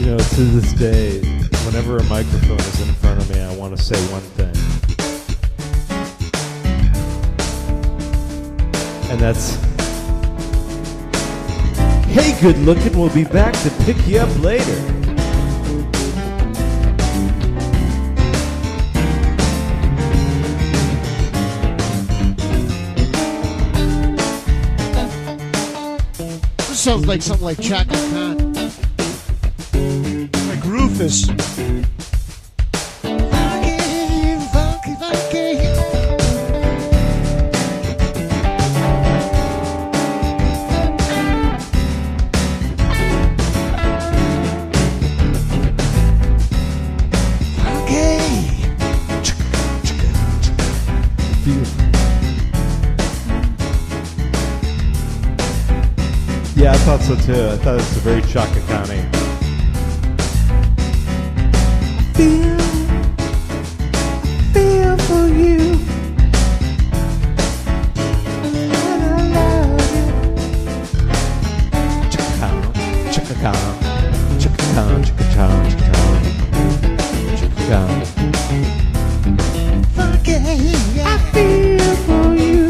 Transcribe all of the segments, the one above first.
You know, to this day, whenever a microphone is in front of me, I want to say one thing. And that's, hey, good looking, we'll be back to pick you up later. This sounds like something like Chaka Khan. Like Rufus. Yeah, I thought so too. I thought it was a very Chaka Khan-y. Feel for you. And I love you. Chaka Khan, Chaka Khan, Chaka Khan, Chaka Khan, Chaka Khan, Chaka Khan. I feel for you.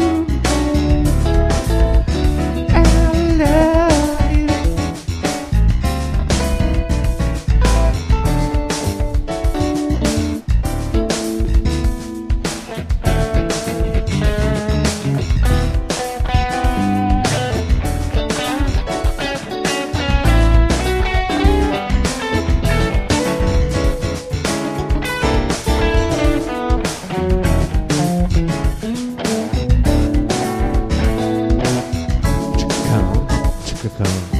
Chaka Khan.